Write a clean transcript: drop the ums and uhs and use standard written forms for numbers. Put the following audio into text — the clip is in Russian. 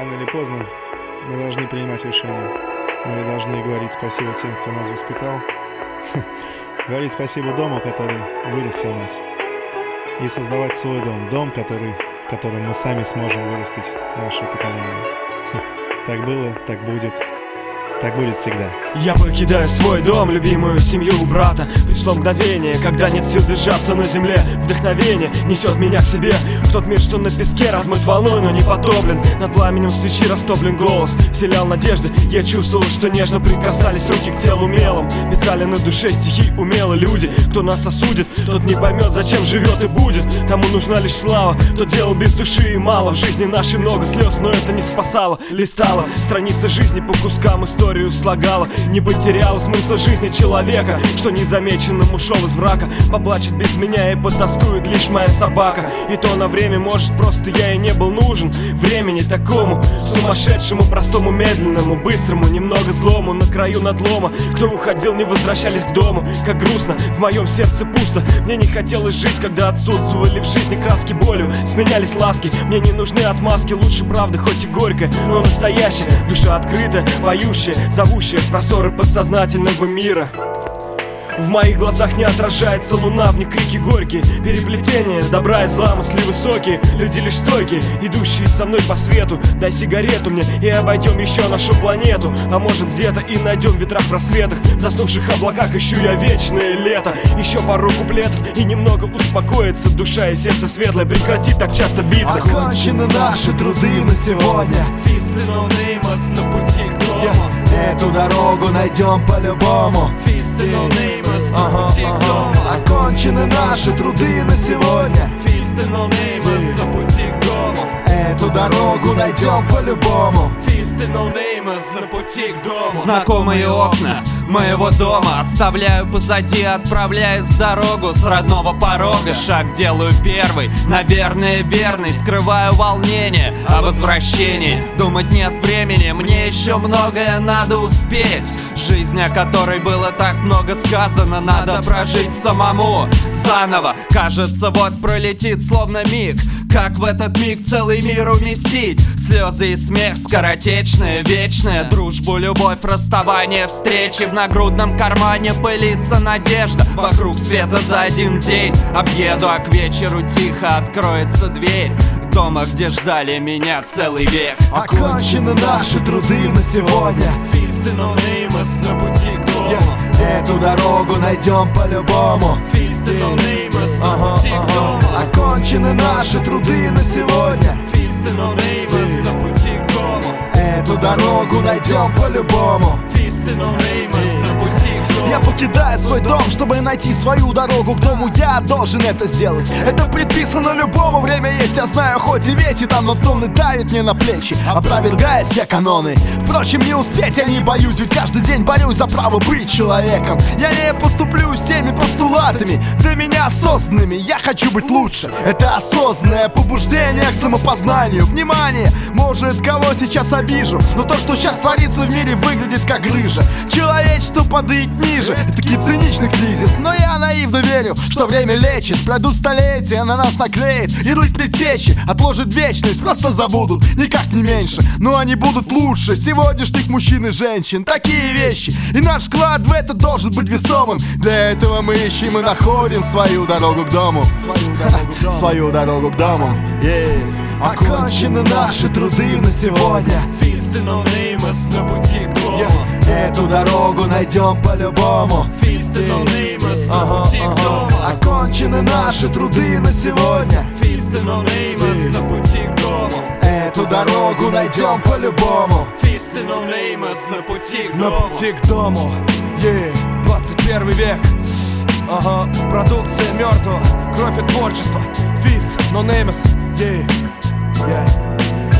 Рано или поздно мы должны принимать решения. Мы должны говорить спасибо тем, кто нас воспитал. Говорить спасибо дому, который вырастил нас. И создавать свой дом. Дом, в котором мы сами сможем вырастить наше поколение. Так было, так будет. Так будет всегда. Я покидаю свой дом, любимую семью брата. Пришло мгновение, когда нет сил держаться на земле. Вдохновение несет меня к себе в тот мир, что на песке размыт волной, но не потоплен. Над пламенем свечи растоплен голос, вселял надежды. Я чувствовал, что нежно прикасались руки к телу мелом. Писали на душе стихи умело люди. Кто нас осудит, тот не поймет, зачем живет и будет. Кому нужна лишь слава, тот делал без души и мало. В жизни нашей много слез, но это не спасало. Листала страницы жизни по кускам, историю слагала. Не потеряла смысла жизни человека, что незамеченным ушел из брака. Поплачет без меня и потаскует лишь моя собака. И то на время, может, просто я и не был нужен. Времени такому, сумасшедшему, простому, медленному, быстрому, немного злому, на краю надлома. Кто уходил, не возвращались к дому. Как грустно, в моем сердце пусто. Мне не хотелось жить, когда отсутствовали в жизни краски болью. Сменялись ласки, мне не нужны отмазки. Лучше правда, хоть и горькая, но настоящая. Душа открытая, поющая, зовущая в просторы подсознательного мира. В моих глазах не отражается луна, в них крики горькие. Переплетение добра и зла, мысли высокие. Люди лишь стойкие, идущие со мной по свету. Дай сигарету мне и обойдем еще нашу планету. А может где-то и найдем ветра в просветах. В заснувших облаках ищу я вечное лето. Еще пару куплетов и немного успокоится. Душа и сердце светлое прекратит так часто биться. Окончены наши труды на сегодня. Фисты ноунеймос на пути к дому. Эту дорогу найдем по-любому. Фисты ноунеймос на пути к дому. Окончены наши труды на сегодня. Фисты ноунеймос на пути к дому. Эту дорогу найдем по-любому. Фисты ноунеймос на пути к дому. Знакомые окна моего дома оставляю позади, отправляюсь в дорогу с родного порога. Шаг делаю первый, наверное верный. Скрываю волнение о возвращении. Думать нет времени, мне еще многое надо успеть. Жизнь, о которой было так много сказано, надо прожить самому заново. Кажется, вот пролетит словно миг. Как в этот миг целый мир уместить? Слезы и смех, скоротечные, вечные. Дружбу, любовь, расставание, встречи. В нагрудном кармане пылится надежда. Вокруг света за один день объеду, а к вечеру тихо откроется дверь дома, где ждали меня целый век. Окончены наши труды на сегодня. Фисты ноунеймос на пути к дому. Эту дорогу найдем по-любому. Фисты ноунеймос на пути к дому. Окончены наши труды на сегодня. Фисты ноунеймос на пути к дому. Эту дорогу найдем по-любому. Фисты ноунеймос на пути к дому. Я покидаю свой дом, чтобы найти свою дорогу к дому. Я должен это сделать, это предписано любому. Время есть, я знаю, хоть и ветер там, но тонны давит мне на плечи, опровергая все каноны. Впрочем, не успеть я не боюсь, ведь каждый день борюсь за право быть человеком. Я не поступлю с теми постулатами, для меня созданными. Я хочу быть лучше, это осознанное побуждение к самопознанию. Внимание, может, кого сейчас обижу, но то, что сейчас творится в мире, выглядит как грыжа. Человечество падает ниже, этакий циничный кризис. Но я наивно верю, что время лечит. Пройдут столетия, на нас наклеит ярлык предтечи, отложит вечность, просто забудут, никак не меньше. Но они будут лучше сегодняшних мужчин и женщин. Такие вещи, и наш вклад в это должен быть весомым. Для этого мы ищем и находим свою дорогу к дому. Свою дорогу к дому. Окончены наши труды на сегодня. Фисты ноунеймос на пути к дому. Эту дорогу найдем по-любому. Фисты ноунеймос на пути к дому. Окончены наши труды на сегодня. Фисты ноунеймос на пути к дому. Эту дорогу найдем по-любому. Фисты ноунеймос на пути к На дому. пути к дому. 21 век. Продукция мертвого, кровь и творчество. Фист ноунеймос.